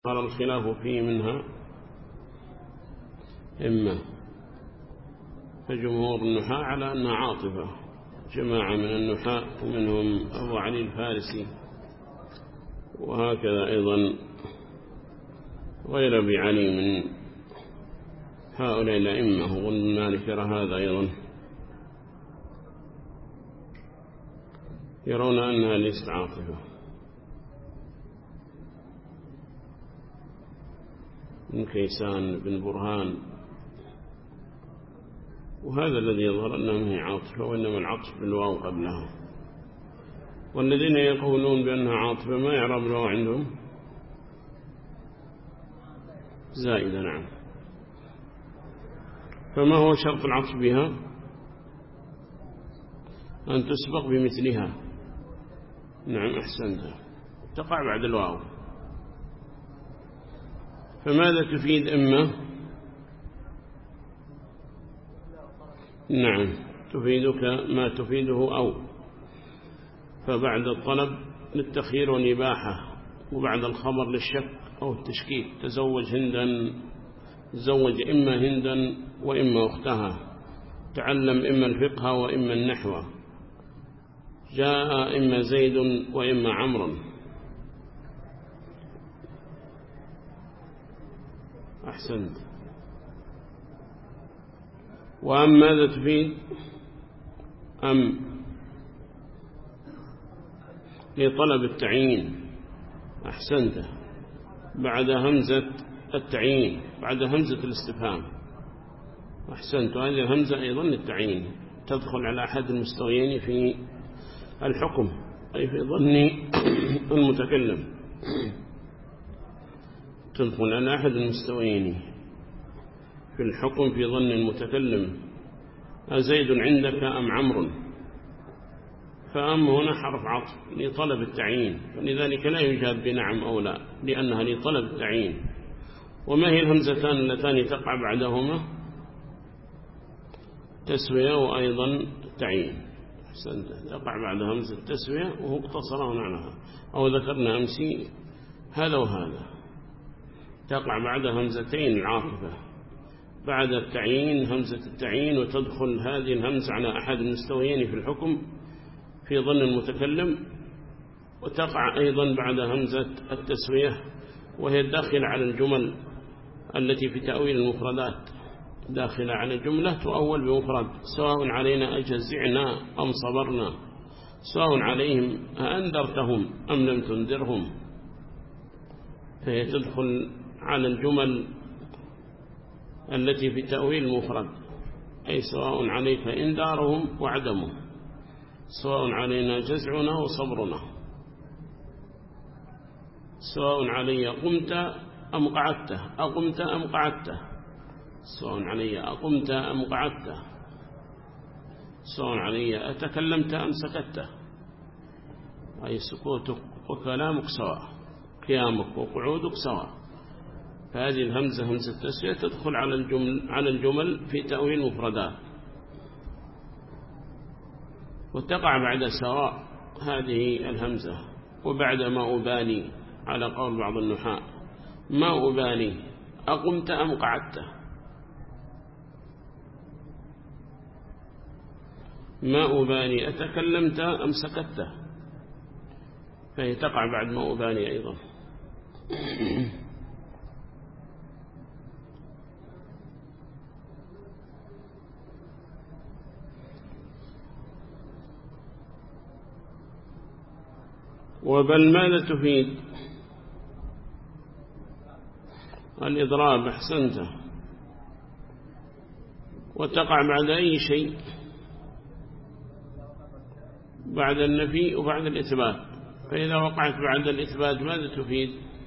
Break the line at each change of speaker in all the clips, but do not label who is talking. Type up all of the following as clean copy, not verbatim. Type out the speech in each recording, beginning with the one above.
قال الخلاف فيه منها إما فجمهور النحاة على أنها عاطفة، جماعة من النحاة ومنهم أبو علي الفارسي، وهكذا أيضا غير أبي علي من هؤلاء الأئمة. وظن مالك يرى هذا أيضا، يرون أنها ليست عاطفة. من كيسان بن برهان، وهذا الذي يظهر أنه هي عاطفة، وإنما العطف بالواو قبلها. والذين يقولون بأنها عاطفة ما يعرب الواو عندهم زائدة. نعم. فما هو شرط العطف بها؟ أن تسبق بمثلها. نعم أحسنت، تقع بعد الواو. فماذا تفيد إما؟ نعم تفيدك ما تفيده أو، فبعد الطلب للتخيير والإباحة، وبعد الخبر للشك أو التشكيك. تزوج هندا، تزوج إما هندا وإما أختها، تعلم إما الفقه وإما النحو، جاء إما زيد وإما عمرو. أحسنت. وأم ماذا تفيد؟ أم لطلب التعيين. أحسنت، بعد همزة التعيين، بعد همزة الاستفهام. أحسنت. هذه الهمزة أيضا للتعيين، تدخل على أحد المستويين في الحكم، أي في ظن المتكلم، تدخل على أحد المستويين في الحكم في ظن المتكلم. أزيد عندك أم عمرو؟ فأم هنا حرف عطف لطلب التعيين، فلذلك لا يجاب بنعم أو لا، لأنها لطلب التعيين. وما هي الهمزتان اللتان تقع بعدهما؟ تسوية وأيضا التعيين. أحسنت، تقع بعد همزة التسوية، وهو اقتصران عنها، أو ذكرنا أمسي هذا وهذا. تقع بعد همزتين العاطفة، بعد التعيين همزة التعيين، وتدخل هذه الهمزة على أحد المستويين في الحكم في ظن المتكلم، وتقع أيضا بعد همزة التسوية، وهي داخلة على الجمل التي في تأويل المفردات، داخلة على الجملة تؤول بمفرد، سواء علينا أجزعنا أم صبرنا، سواء عليهم أأنذرتهم أم لم تنذرهم. فهي تدخل على الجمل التي في تأويل المفرد، أي سواء عليك إنذارهم وعدمهم، سواء علينا جزعنا وصبرنا، سواء علي قمت أم قعدت، أقمت أم قعدت، سواء علي أقمت أم قعدت، سواء علي أتكلمت أم سكت، أي سكوتك وكلامك سواء، قيامك وقعودك سواء. فهذه الهمزة همزة التسوية تدخل على الجمل في تأويل المفردات، وتقع بعد سواء هذه الهمزة. وبعد ما أبالي على قول بعض النحاة، ما أبالي أقمت أم قعدت، ما أبالي أتكلمت أم سكت، فهي تقع بعد ما أبالي أيضا. وبل ماذا تفيد؟ الإضراب. أحسنت. وتقع بعد أي شيء؟ بعد النفي وبعد الإثبات. فإذا وقعت بعد الإثبات ماذا تفيد؟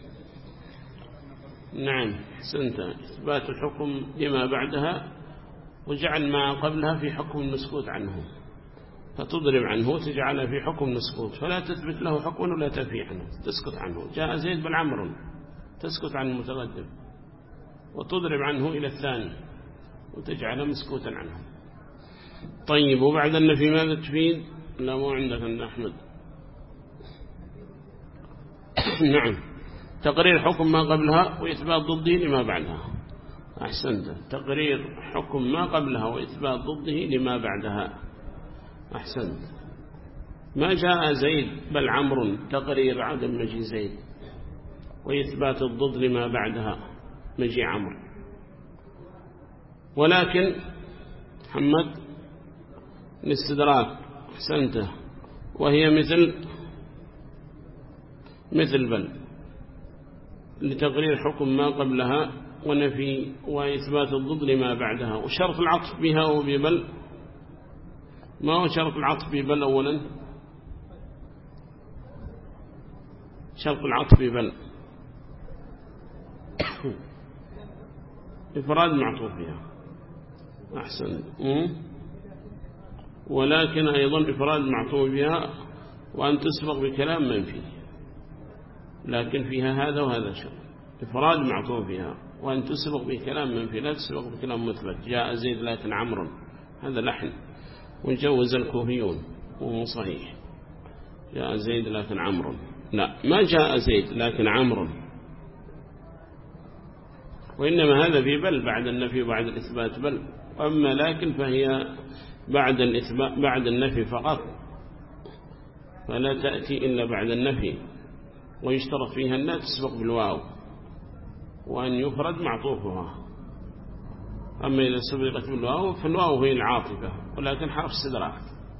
نعم أحسنت، إثبات الحكم لما بعدها، وجعل ما قبلها في حكم المسكوت عنه، فتضرب عنه تجعله في حكم مسكوت، فلا تثبت له حكم ولا تفي عنه، تسكت عنه. جاء زيد بن عمرو، تسكت عن المتقدم وتضرب عنه إلى الثاني وتجعله مسكوتا عنه. طيب، وبعد النفي ماذا تفيد؟ لا، مو عندك أنت أحمد. نعم تقرير حكم ما قبلها وإثبات ضده لما بعدها. أحسنت. تقرير حكم ما قبلها وإثبات ضده لما بعدها. أحسنت. ما جاء زيد بل عمرو، تقرير عدم مجيء زيد وإثبات الضد لما بعدها مجيء عمرو. ولكن محمد الاستدراك. أحسنت. وهي مثل بل لتقرير حكم ما قبلها ونفي وإثبات الضد لما بعدها. وشرط العطف بها وببل، ما هو شرط العطف ببل؟ أولا شرط العطف ببل إفراد معطوف بها. أحسن. ولكن أيضا إفراد معطوف بها وأن تسبق بكلام منفي، لكن فيها هذا وهذا شرط. إفراد معطوف بها وأن تسبق بكلام منفي، لا تسبق بكلام مثبت. جاء زيد لكن عمرو، هذا لحن وجوز الكوفيون وهو صحيح. جاء زيد لكن عمرو، لا، ما جاء زيد لكن عمرو، وإنما هذا في بل بعد النفي وبعد الإثبات بل. أما لكن فهي بعد الإثبات بعد النفي فقط، فلا تأتي إلا بعد النفي، ويشترط فيها أن لا تسبق بالواو وأن يفرد معطوفها. أما إذا سبقت بالواو فالواو هي العاطفة، ولكن حرف استدراك.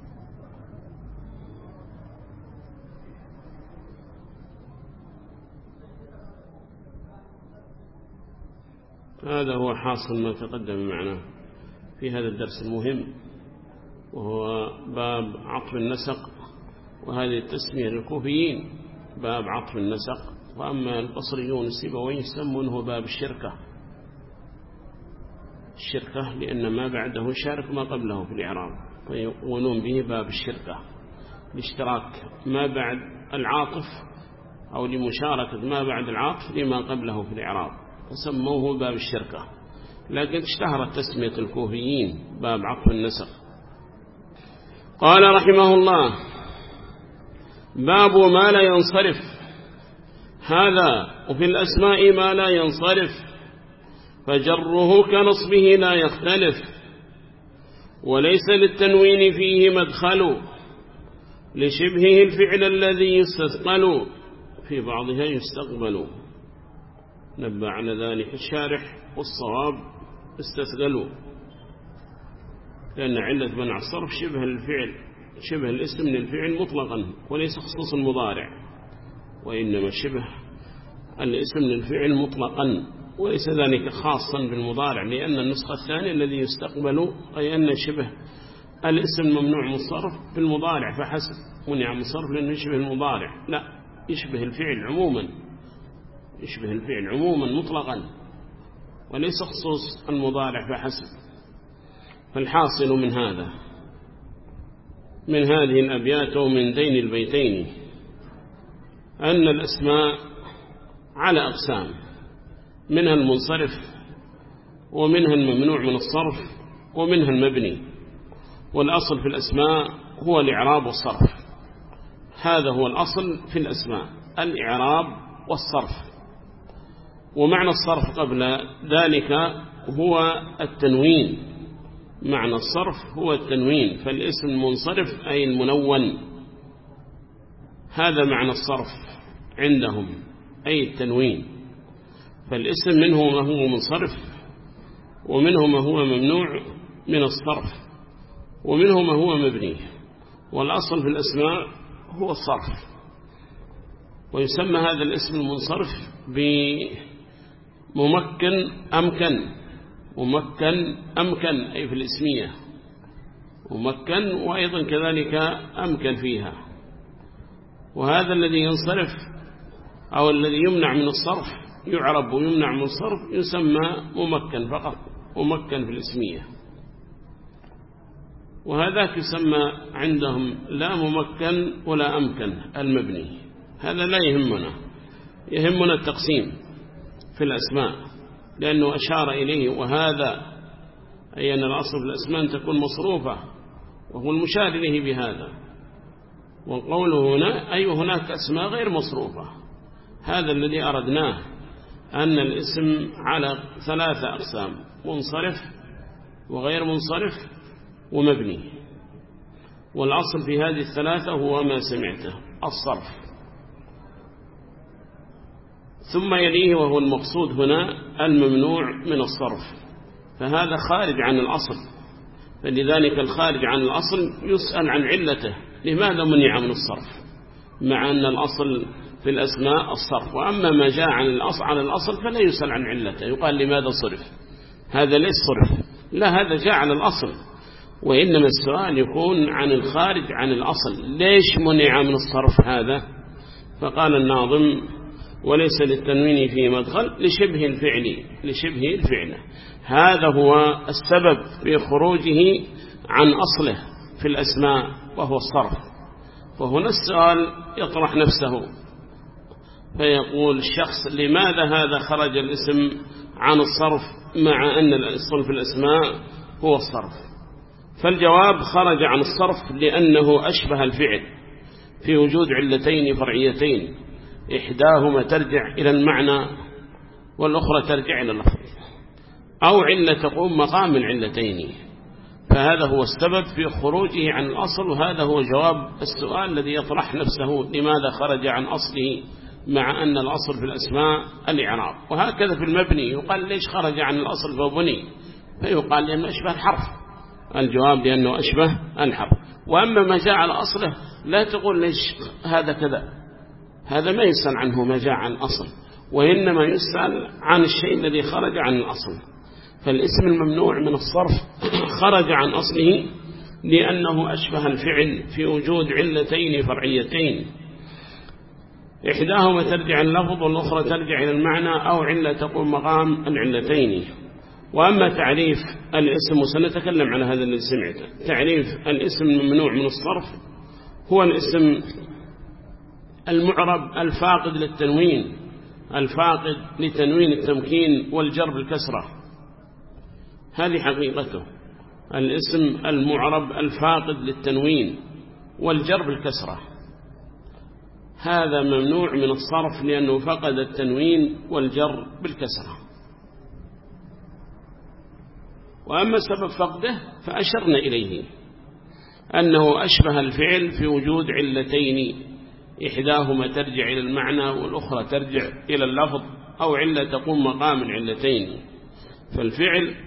هذا هو حاصل ما تقدم معنا في هذا الدرس المهم، وهو باب عطف النسق. وهذه التسمية للكوفيين باب عطف النسق، وأما البصريون السيبويه يسمونه باب الشركة. الشركة لأن ما بعده شارك ما قبله في الإعراب، فيقولون به باب الشركة لاشتراك ما بعد العاطف أو لمشاركة ما بعد العاطف لما قبله في الإعراب، فسموه باب الشركة. لكن اشتهرت تسمية الكوفيين باب عطف النسق. قال رحمه الله: باب ما لا ينصرف. هذا وفي الأسماء ما لا ينصرف، فجره كنصبه لا يختلف، وليس للتنوين فيه مدخل، لشبهه الفعل الذي يستثقل، في بعضها يستقبل. نبه على ذلك الشارح، والصواب استثقلوا، لأن علة منع الصرف شبه الفعل، شبه الاسم للفعل مطلقا وليس خصوص المضارع، وإنما شبه الاسم للفعل مطلقا وليس ذلك خاصا بالمضارع، لأن النسخة الثانية الذي يستقبل أي أن شبه الاسم ممنوع من الصرف في المضارع فحسب، منع من الصرف لأنه يشبه المضارع، لا، يشبه الفعل عموما، يشبه الفعل عموما مطلقا وليس خصوص المضارع فحسب. فالحاصل من هذا، من هذه الأبيات ومن ذين البيتين، أن الأسماء على أقسام، منها المنصرف ومنها الممنوع من الصرف ومنها المبني. والأصل في الأسماء هو الإعراب والصرف، هذا هو الأصل في الأسماء، الإعراب والصرف. ومعنى الصرف قبل ذلك هو التنوين، معنى الصرف هو التنوين، فالاسم المنصرف أي المنون، هذا معنى الصرف عندهم أي التنوين. فالاسم منه ما هو منصرف ومنه ما هو ممنوع من الصرف ومنه ما هو مبني، والأصل في الأسماء هو الصرف. ويسمى هذا الاسم المنصرف بممكن أمكن، ممكن أمكن أي في الاسمية ممكن، وأيضا كذلك أمكن فيها. وهذا الذي ينصرف أو الذي يمنع من الصرف يعرب ويمنع من الصرف يسمى ممكن فقط، ممكن في الاسمية. وهذاك يسمى عندهم لا ممكن ولا أمكن المبني، هذا لا يهمنا، يهمنا التقسيم في الأسماء لأنه أشار إليه، وهذا أي أن الأصل في الأسماء أن تكون مصروفة، وهو المشار إليه بهذا. وقوله هنا أي هناك أسماء غير مصروفة، هذا الذي أردناه، أن الاسم على 3 أقسام: منصرف وغير منصرف ومبني. والأصل في هذه ال3 هو ما سمعته، الصرف. ثم يليه وهو المقصود هنا الممنوع من الصرف، فهذا خارج عن الأصل، فلذلك الخارج عن الأصل يسأل عن علته، لماذا منع من الصرف، مع أن الأصل في الأسماء الصرف. وأما ما جاء عن الأصل فلا يسأل عن علته، يقال لماذا صرف، هذا ليس صرف، لا، هذا جاء عن الأصل. وإنما السؤال يكون عن الخارج عن الأصل، ليش منع من الصرف هذا؟ فقال الناظم: وليس للتنوين فيه مدخل لشبه الفعل. هذا هو السبب في خروجه عن أصله في الأسماء وهو الصرف. فهنا السؤال يطرح نفسه، فيقول الشخص: لماذا هذا خرج الاسم عن الصرف مع أن الأصل في الأسماء هو الصرف؟ فالجواب: خرج عن الصرف لأنه أشبه الفعل في وجود علتين فرعيتين، إحداهما ترجع إلى المعنى والأخرى ترجع إلى اللفظ، أو علة تقوم مقام العلتين. فهذا هو السبب في خروجه عن الأصل، وهذا هو جواب السؤال الذي يطرح نفسه: لماذا خرج عن أصله مع أن الأصل في الأسماء الإعراب؟ وهكذا في المبني يقال: ليش خرج عن الأصل فبني؟ فيقال: لأنه أشبه الحرف. الجواب: لأنه أشبه الحرف. وأما ما جاء على أصله لا تقول ليش هذا كذا، هذا ما يسأل عنه ما جاء عن الأصل، وإنما يسأل عن الشيء الذي خرج عن الأصل. فالاسم الممنوع من الصرف خرج عن أصله لأنه أشبه الفعل في وجود علتين فرعيتين، إحداهما ترجع اللفظ والأخرى ترجع إلى المعنى، أو علة تقوم مقام العلتين. وأما تعريف الاسم، وسنتكلم على هذا الذي سمعته، تعريف الاسم الممنوع من الصرف هو الاسم المعرب الفاقد للتنوين، الفاقد لتنوين التمكين والجر بالكسرة، هذه حقيقته. الاسم المعرب الفاقد للتنوين والجر بالكسرة، هذا ممنوع من الصرف لأنه فقد التنوين والجر بالكسرة. وأما سبب فقده فأشرنا إليه، أنه أشبه الفعل في وجود علتين، إحداهما ترجع إلى المعنى والأخرى ترجع إلى اللفظ، أو علة تقوم مقام العلتين. فالفعل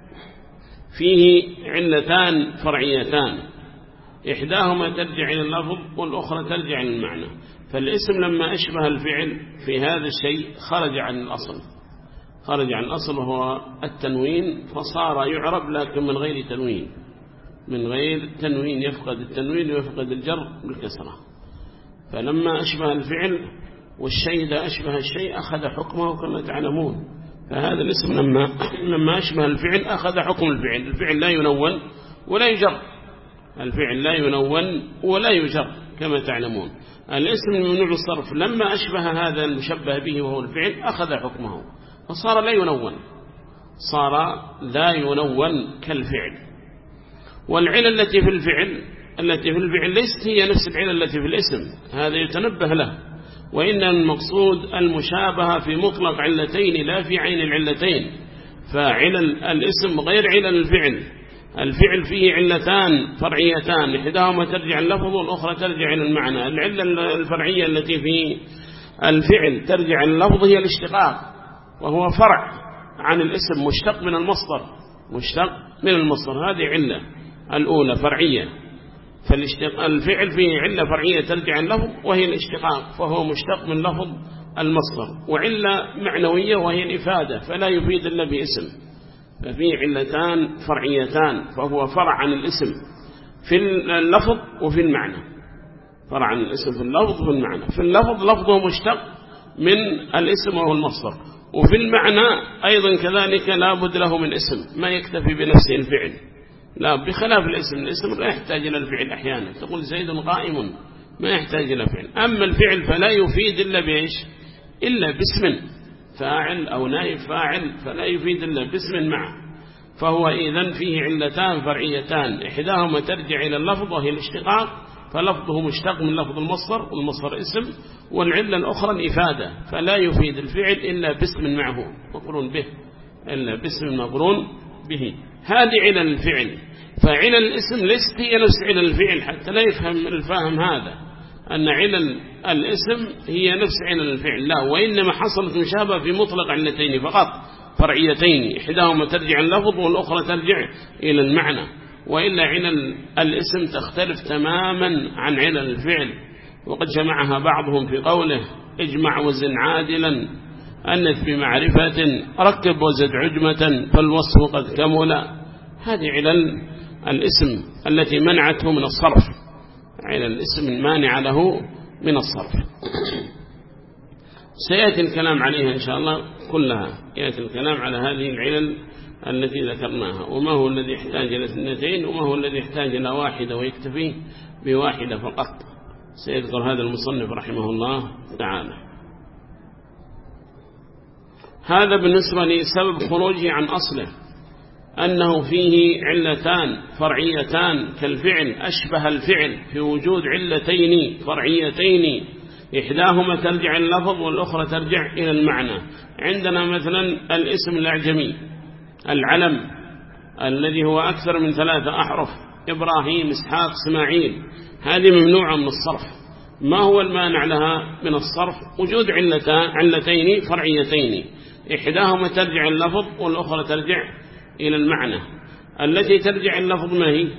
فيه علتان فرعيتان، إحداهما ترجع إلى اللفظ والأخرى ترجع إلى المعنى. فالاسم لما أشبه الفعل في هذا الشيء خرج عن الأصل، خرج عن الأصل وهو التنوين، فصار يعرب لكن من غير تنوين، من غير تنوين، يفقد التنوين ويفقد الجر بالكسرة. فلما أشبه الفعل والشيء إذا أشبه الشيء أخذ حكمه كما تعلمون. فهذا الاسم لما أشبه الفعل أخذ حكم الفعل، الفعل لا ينون ولا يجر، الفعل لا ينون ولا يجر كما تعلمون. الاسم الممنوع الصرف لما أشبه هذا المشبه به وهو الفعل أخذ حكمه، فصار لا ينون، صار لا ينون كالفعل. والعلة التي في الفعل ليست هي نفس العلة التي في الاسم، هذا يتنبه له. وإن المقصود المشابهة في مطلق علتين لا في عين العلتين. فعلل الاسم غير علل الفعل، الفعل فيه علتان فرعيتان، إحداهما ترجع اللفظ والأخرى ترجع إلى المعنى. العلة الفرعية التي في الفعل ترجع اللفظ هي الاشتقاق، وهو فرع عن الاسم، مشتق من المصدر، هذه علة الأولى فرعية. فالفعل فيه علة فرعية ترجع اللفظ وهي الاشتقاق، فهو مشتق من لفظ المصدر، وعلة معنوية وهي الإفادة، فلا يفيد إلا باسم. ففيه علتان فرعيتان، فهو فرع عن الاسم في اللفظ وفي المعنى، فرع عن الاسم في اللفظ وفي المعنى. في اللفظ لفظه مشتق من الاسم وهو المصدر، وفي المعنى أيضا كذلك لا بد له من اسم، ما يكتفي بنفسه الفعل، لا، بخلاف الاسم لا يحتاج إلى الفعل. أحيانا تقول زيد قائم، ما يحتاج إلى فعل. أما الفعل فلا يفيد إلا بإيش؟ إلا باسم فاعل أو نائب فاعل، فلا يفيد إلا باسم معه. فهو إذن فيه علتان فرعيتان، إحداهما ترجع إلى اللفظ وهي الاشتقاق، فلفظه مشتق من لفظ المصدر، والمصدر اسم، والعلة الأخرى الإفادة، فلا يفيد الفعل إلا باسم معه مقرون به، إلا باسم مقرون به. هذه علل الفعل. فعلل الاسم ليست هي نفس علل الفعل، حتى لا يفهم الفاهم هذا أن علل الاسم هي نفس علل الفعل، لا، وإنما حصلت مشابهة في مطلق علتين فقط فرعيتين، إحداهما ترجع اللفظ والأخرى ترجع إلى المعنى، وإلا علل الاسم تختلف تماما عن علل الفعل. وقد جمعها بعضهم في قوله اجمع وزن عادلا، أنث بمعرفة، ركب وزد عجمة، فالوصف قد كمل. هذه علل الاسم التي منعته من الصرف، علل الاسم المانع له من الصرف. سيأتي الكلام عليها إن شاء الله كلها، يأتي الكلام على هذه العلل التي ذكرناها، وما هو الذي يحتاج إلى اثنتين وما هو الذي يحتاج إلى واحدة ويكتفي بواحدة فقط. سيذكر هذا المصنف رحمه الله تعالى. هذا بالنسبة لسبب خروجه عن أصله، أنه فيه علتان فرعيتان كالفعل، أشبه الفعل في وجود علتين فرعيتين، إحداهما ترجع اللفظ والأخرى ترجع إلى المعنى. عندنا مثلا الاسم الأعجمي العلم الذي هو أكثر من 3 أحرف، إبراهيم، إسحاق، إسماعيل، هذه ممنوعة من الصرف. ما هو المانع لها من الصرف؟ وجود علتين فرعيتين، إحداهما ترجع اللفظ والأخرى ترجع إلى المعنى. التي ترجع اللفظ ما هي؟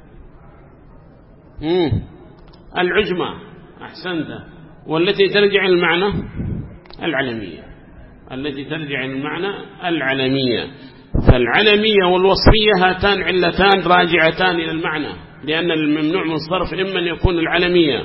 العجمة، أحسنت. والتي ترجع المعنى العلمية، التي ترجع المعنى العلمية. فالعلمية والوصفية هاتان علتان راجعتان إلى المعنى، لأن الممنوع من الصرف إما أن يكون العلمية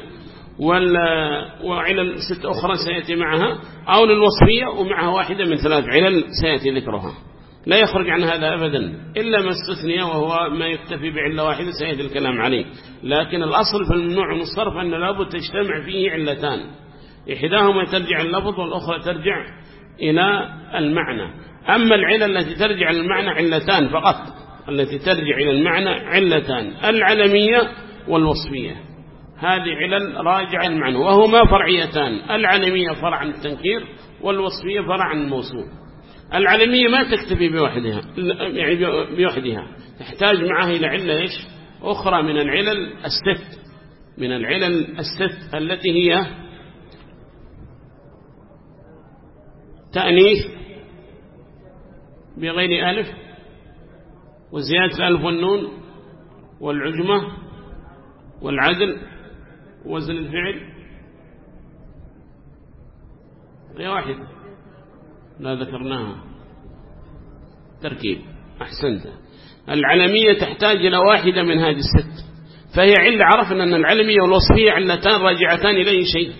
وعلل 6 أخرى سيأتي معها، أو للوصفية ومعها واحدة من 3 علل سيأتي ذكرها. لا يخرج عن هذا أبدا إلا ما استثني، وهو ما يكتفي بعلة واحدة سيأتي الكلام عليه. لكن الأصل في الممنوع من الصرف أن لابد تجتمع فيه علتان، إحداهما ترجع اللفظ والأخرى ترجع إلى المعنى. أما العلل التي ترجع المعنى علتان فقط، التي ترجع إلى المعنى علتان، العلمية والوصفية. هذه علل راجع المعنى وهما فرعيتان، العلمية فرع عن التنكير والوصفية فرع عن الموصول. العلمية ما تكتفي بوحدها، تحتاج معها إلى علة إيش أخرى من العلل الست، من العلل الست التي هي تأنيث بغير ألف، وزيادة الألف والنون، والعجمة، والعدل، وزن الفعل. هي واحدة لا ذكرناها، تركيب، أحسنت. العلمية تحتاج إلى واحدة من هذه الست، فهي علة. عرفنا أن العلمية والوصفية علتان راجعتان إلى أي شيء،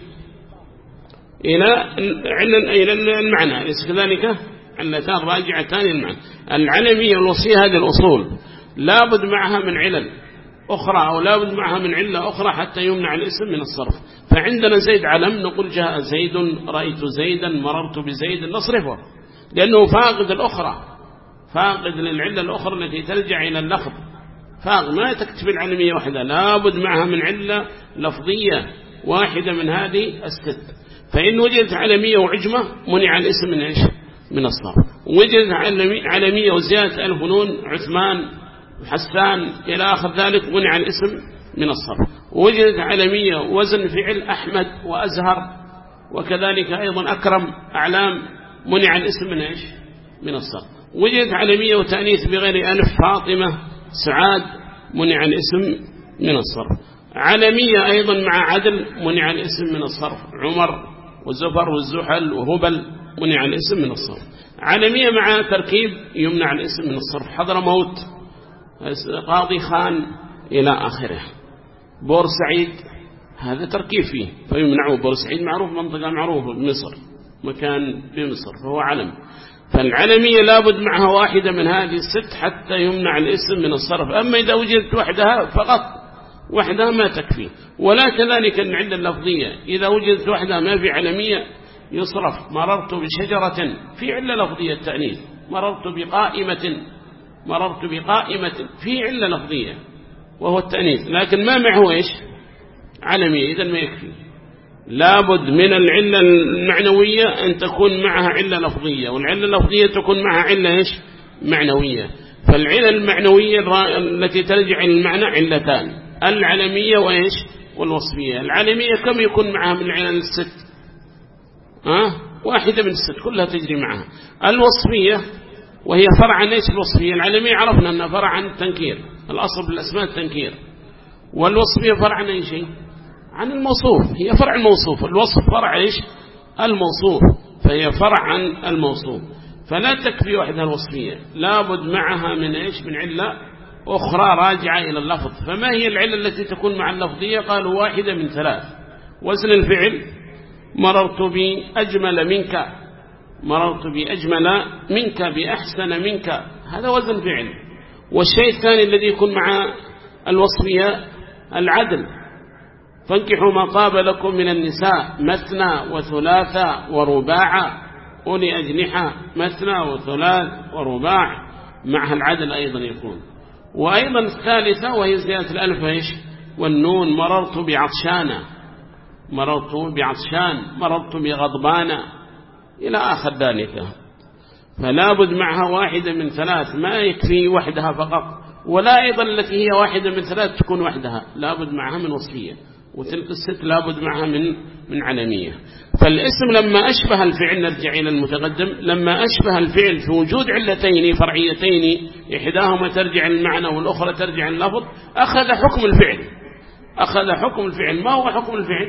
إلى المعنى، أليس كذلك؟ علتان راجعتان إلى المعنى. العلمية والوصفية هذه الأصول لابد معها من علل أخرى، أو لابد معها من علة أخرى حتى يمنع الاسم من الصرف. فعندنا زيد علم، نقول جاء زيد، رأيت زيدا، مررت بزيد، نصرفه لأنه فاقد الأخرى، فاقد للعلة الأخرى التي ترجع إلى اللفظ، فاقد. ما تكتفي العلمية وحدها، لابد معها من علة لفظية واحدة من هذه الست. فإن وجدت علمية وعجمة منع الاسم من إيش؟ من الصرف. وجدت علمية وزيادة ألف ونون، عثمان، حسان إلى آخر ذلك، منع الاسم من الصرف. وجدت علمية وزن فعل أحمد وأزهر، وكذلك أيضا أكرم، أعلام، منع الاسم من إيش؟ من الصرف. وجدت علمية وتأنيث بغير ألف، فاطمة، سعاد، منع الاسم من الصرف. علمية أيضا مع عدل، منع الاسم من الصرف، عمر وزفر والزحل وهبل، منع الاسم من الصرف. علمية مع تركيب يمنع الاسم من الصرف، حضرموت، قاضي خان إلى آخره. بورسعيد هذا تركيب فيه فيمنعه. بورسعيد معروف، منطقة معروفة بمصر، مكان بمصر، فهو علم. فالعلمية لابد معها واحدة من هذه الست حتى يمنع الاسم من الصرف. أما إذا وجدت وحدها فقط، وحدها ما تكفي. ولا كذلك العلة اللفظية، إذا وجدت وحدها ما في علمية يصرف. مررت بشجرة، في علة لفظية التأنيث. مررت بقائمة في علة لفظية وهو التأنيث، لكن ما معه إيش؟ علمية، إذن ما يكفي، لابد من العلة المعنوية أن تكون معها علة لفظية، والعلة اللفظية تكون معها علة إيش؟ معنوية. فالعلة المعنوية التي ترجع المعنى علتان، العلمية وإيش؟ والوصفية. العلمية كم يكون معها من العلل الست؟ واحدة من الست كلها تجري معها. الوصفية وهي فرع عن إيش؟ الوصفية. العلمية عرفنا أنها فرع عن التنكير، الأصل بالأسماء التنكير، والوصفية فرع عن أي شيء؟ عن الموصوف، هي فرع الموصوف. الوصف فرع إيش؟ الموصوف، فهي فرع عن الموصوف. فلا تكفي وحدها الوصفية، لابد معها من إيش؟ من علة أخرى راجعة إلى اللفظ. فما هي العلة التي تكون مع اللفظية؟ قالوا واحدة من ثلاث. وزن الفعل، مررت بأجمل منك، مررت بأجمل منك، بأحسن منك، هذا وزن فعل. والشيء الثاني الذي يكون مع الوصفية العدل، فانكحوا ما طاب لكم من النساء مثنى وثلاث ورباع أولي أجنحة، مثنى وثلاث ورباع، معها العدل أيضا يكون. وأيضا الثالثة وهي زيادة الألف إيش؟ والنون، مررت بعطشان، مررت بعطشان، مررت بغضبان، إلى آخر ذلك. فلا بد معها واحدة من ثلاث، ما يكفي وحدها فقط، ولا أيضا التي هي واحدة من ثلاث تكون وحدها، لا بد معها من وصفية. وتلك الست لا بد معها من علمية. فالاسم لما أشبه الفعل، نرجع إلى المتقدم، لما أشبه الفعل في وجود علتين فرعيتين، إحداهما ترجع المعنى والأخرى ترجع اللفظ، أخذ حكم الفعل. أخذ حكم الفعل. ما هو حكم الفعل؟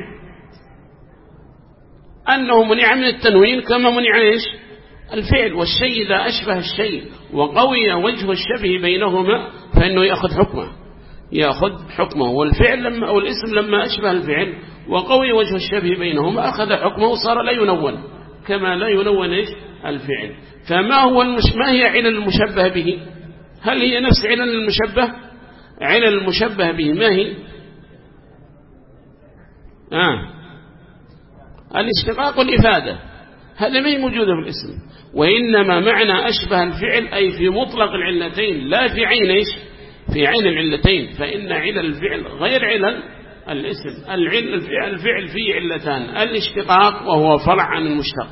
أنه منع من التنوين كما منع إيش؟ الفعل. والشيء إذا أشبه الشيء وقوي وجه الشبه بينهما فإنه يأخذ حكمه، يأخذ حكمه. والفعل والاسم لما أشبه الفعل وقوي وجه الشبه بينهما أخذ حكمه وصار لا ينون كما لا ينون إيش؟ الفعل. فما هو ما هي علل المشبه به؟ هل هي نفس علل المشبه؟ علل المشبه به ما هي؟ الاشتقاق والإفادة، هذا ما هي موجودة في الاسم. وإنما معنى أشبه الفعل أي في مطلق العلتين، لا في عين إيش؟ في عين العلتين. فإن علل الفعل غير علل الاسم. الفعل فيه علتان، الاشتقاق وهو فرع عن المشتق،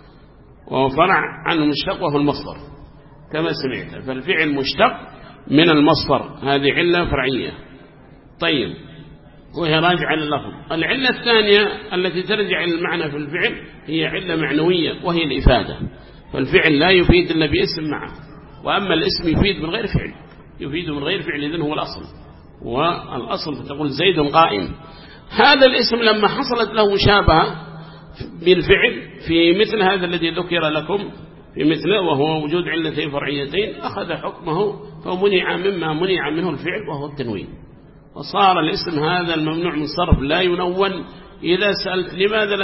وهو فرع عن المشتق وهو المصدر كما سمعت. فالفعل مشتق من المصدر، هذه علة فرعية. طيب، وهي راجعة لللفظ. العلة الثانية التي ترجع المعنى في الفعل هي علة معنوية وهي الإفادة. فالفعل لا يفيد إلا باسم معه، وأما الاسم يفيد من غير فعل، يفيد من غير فعل، إذن هو الأصل. والأصل تقول زيد قائم. هذا الاسم لما حصلت له مشابهة بالفعل في مثل هذا الذي ذكر لكم في مثله، وهو وجود علتين فرعيتين، أخذ حكمه فمنع مما منع منه الفعل وهو التنوين. وصار الاسم هذا الممنوع من صرف لا ينون. إذا سألت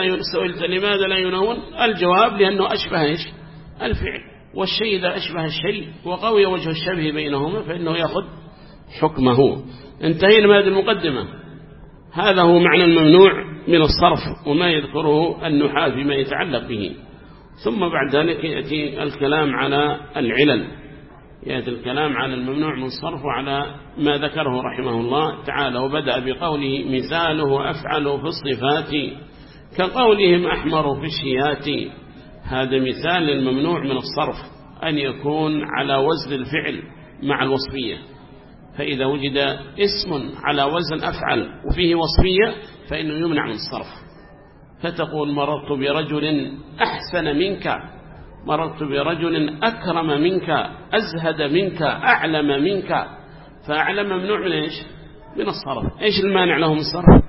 لماذا لا ينون؟ الجواب لأنه أشبه إيش؟ الفعل. والشيء إذا أشبه الشيء وقوي وجه الشبه بينهما فإنه يأخذ حكمه. انتهينا من هذه المقدمة. هذا هو معنى الممنوع من الصرف وما يذكره النحاة فيما يتعلق به. ثم بعد ذلك يأتي الكلام على العلل، يأتي الكلام على الممنوع من الصرف وعلى ما ذكره رحمه الله تعالى. وبدأ بقوله مثاله أفعل في الصفات كقولهم أحمر في الشيات. هذا مثال للممنوع من الصرف، أن يكون على وزن الفعل مع الوصفية. فإذا وجد اسم على وزن أفعل وفيه وصفية فإنه يمنع من الصرف. فتقول مررت برجل أحسن منك، مررت برجل أكرم منك، أزهد منك، أعلم منك. فأعلم ممنوع من إيش؟ من الصرف. إيش المانع له من الصرف؟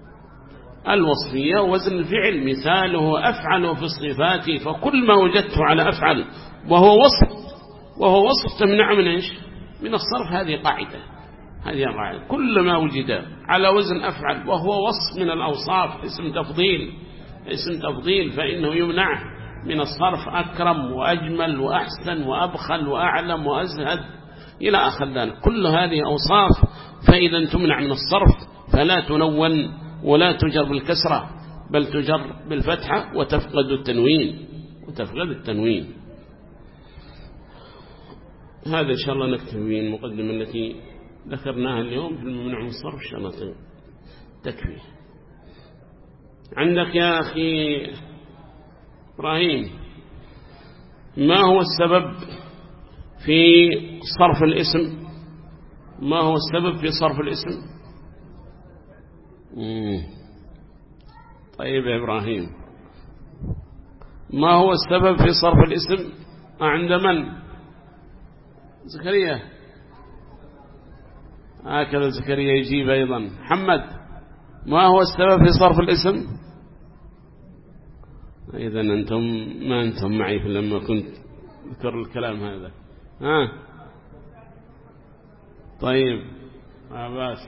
الوصفية وزن الفعل. مثاله أفعل في الصفات، فكل ما وجدته على أفعل وهو وصف تمنع من إيش؟ من الصرف. هذه قاعدة، هذه قاعدة. كل ما وجد على وزن أفعل وهو وصف من الأوصاف، اسم تفضيل فإنه يمنع من الصرف. أكرم وأجمل وأحسن وأبخل وأعلم وأزهد إلى آخر ذلك، كل هذه أوصاف. فإذا تمنع من الصرف فلا تنون ولا تجر بالكسرة، بل تجر بالفتحة وتفقد التنوين. هذا إن شاء الله نكتب به المقدمة التي ذكرناها اليوم في الممنوع من الصرف، إن شاء الله تكفي. عندك يا أخي إبراهيم، ما هو السبب في صرف الاسم؟ ما هو السبب في صرف الاسم؟ طيب يا إبراهيم، ما هو السبب في صرف الاسم عند من؟ زكريا، هكذا زكريا يجيب أيضا. محمد، ما هو السبب في صرف الاسم؟ إذن أنتم ما أنتم معي لما كنت أذكر الكلام هذا. طيب عباس،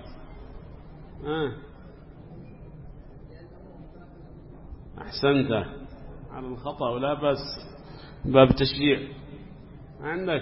أحسنت على الخطأ ولا بس باب تشجيع عندك.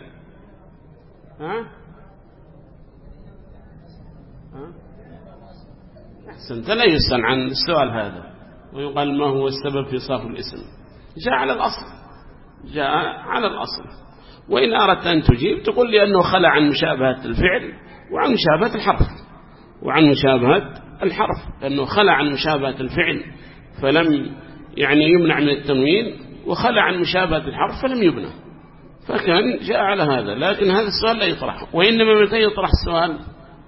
أحسنت. لا يسأل عن السؤال هذا ويقال ما هو السبب في صرف الاسم. جاء على الأصل، جاء على الأصل. وإن أردت أن تجيب تقول لي أنه خلى عن مشابهة الفعل وعن مشابهة الحرف، وعن مشابهة الحرف، لأنه خلى عن مشابهة الفعل فلم يعني يمنع من التنوين، وخلى عن مشابهة الحرف فلم يبنى، فكان جاء على هذا. لكن هذا السؤال لا يطرح. وإنما متى يطرح السؤال؟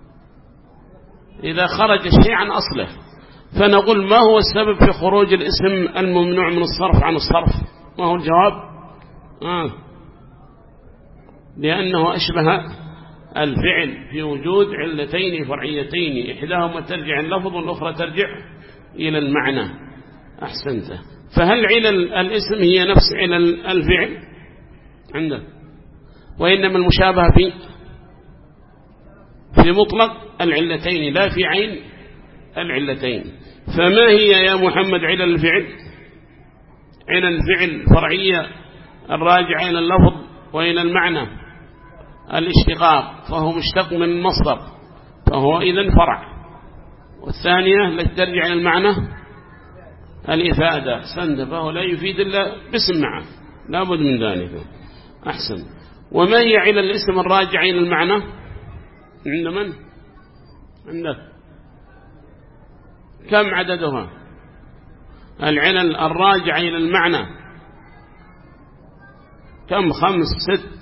إذا خرج الشيء عن أصله، فنقول ما هو السبب في خروج الاسم الممنوع من الصرف عن الصرف؟ ما هو الجواب؟ لأنه أشبه الفعل في وجود علتين فرعيتين، إحداهما ترجع اللفظ والأخرى ترجع إلى المعنى. أحسنت. فهل علل الاسم هي نفس علل الفعل عندك؟ وإنما المشابهة في مطلق العلتين لا في عين العلتين. فما هي يا محمد علل الفعل؟ علل الفعل فرعية الراجعة إلى اللفظ وإلى المعنى. الاشتقاق فهو مشتق من المصدر فهو إذن فرع. والثانية التي ترجع إلى المعنى الإفادة سند، فهو لا يفيد إلا باسم معه، لا بد من ذلك. أحسن. وما هي علل الاسم الراجع إلى المعنى عند من؟ عندك كم عددها؟ العلل الراجعة إلى المعنى كم؟ 5 6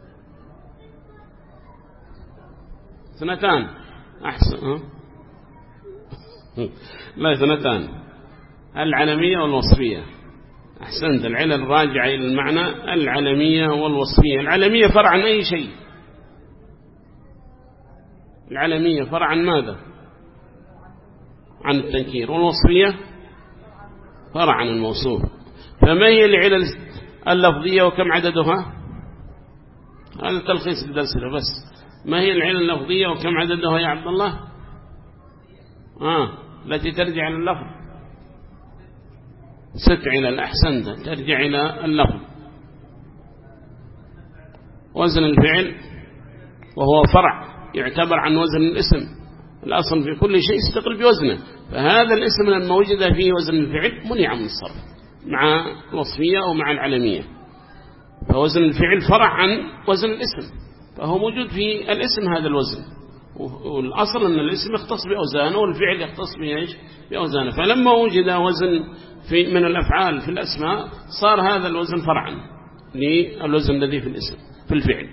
2. أحسن. لا 2، العلمية والوصفية. أحسنت. العلل الراجعة إلى المعنى العلمية والوصفية. العلمية فرع عن أي شيء؟ العلمية فرع عن ماذا؟ عن التنكير. والوصفية فرع عن الموصوف. فما هي العلل اللفظية وكم عددها؟ هذا تلخيص الدرس بس. ما هي العلل اللفظية وكم عددها يا عبد الله؟ التي ترجع إلى اللفظ 6 علل. أحسنت. ترجع إلى اللفظ. وزن الفعل وهو فرع يعتبر عن وزن الاسم. الأصل في كل شيء يستقل بوزنه، فهذا الاسم لما وجد فيه وزن الفعل منع من الصرف مع الوصفية أو مع العلمية. فوزن الفعل فرع عن وزن الاسم، فهو موجود في الاسم هذا الوزن. والأصل أن الاسم يختص بأوزانه والفعل يختص بأوزانه. فلما وجد وزن من الأفعال في الأسماء صار هذا الوزن فرعا للوزن الذي في الاسم في الفعل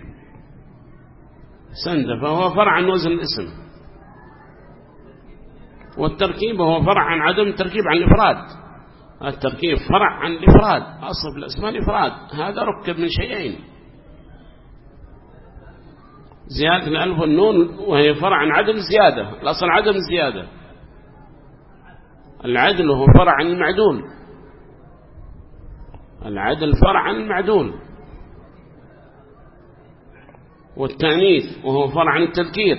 سند، فهو فرع عن وزن الاسم. والتركيب هو فرع عن عدم التركيب عن الإفراد. التركيب فرع عن الإفراد. أصل في الأسماء الإفراد، هذا ركب من شيئين: زيادة الألف والنون، وهي فرع عن عدم الزيادة. الأصل عدم الزيادة. العدل هو فرع عن المعدول. العدل فرع عن المعدول. والتأنيث وهو فرع عن التذكير.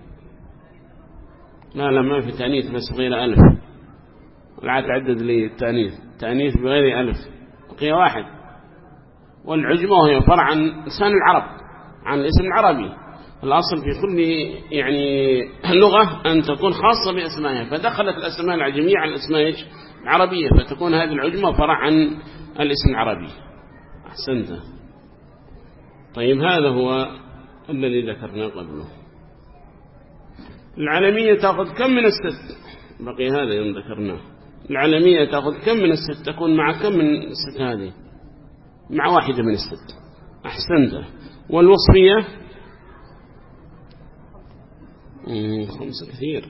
لا ما في تأنيث بس غير ألف، لا تعدد لي التأنيث. تأنيث بغير ألف بقي واحد. والعجمة وهي فرع عن لسان العرب، عن الاسم العربي. الأصل في كل يعني لغة أن تكون خاصة بأسمائها، فدخلت الأسماء العجمية على الأسماء العربية، فتكون هذه العجمة فرع عن الاسم العربي. أحسنت. طيب هذا هو الذي ذكرنا قبله. العلمية تأخذ كم من الست؟ بقي هذا يوم ذكرناه. العلمية تأخذ كم من الست، تكون مع كم من الست هذه؟ مع واحدة من الست. أحسنت. والوصفية 5 كثير.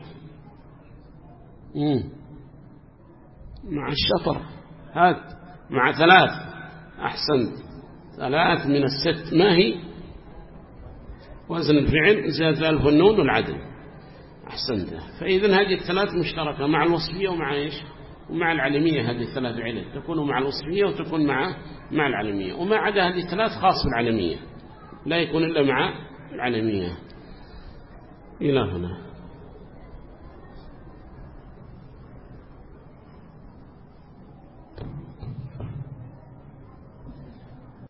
مع الشطر هات مع 3. أحسنت. 3 من الست ما هي؟ وزن الفعل زائد ألف والنون والعدل. أحسنت. فإذن هذه الثلاث مشتركة مع الوصفية ومع إيش؟ ومع العلمية. هذه الثلاث علل تكون مع الوصفية وتكون مع العلمية، وما عدا هذه الثلاث خاص بالعلمية، لا يكون إلا مع العلمية. إلى هنا.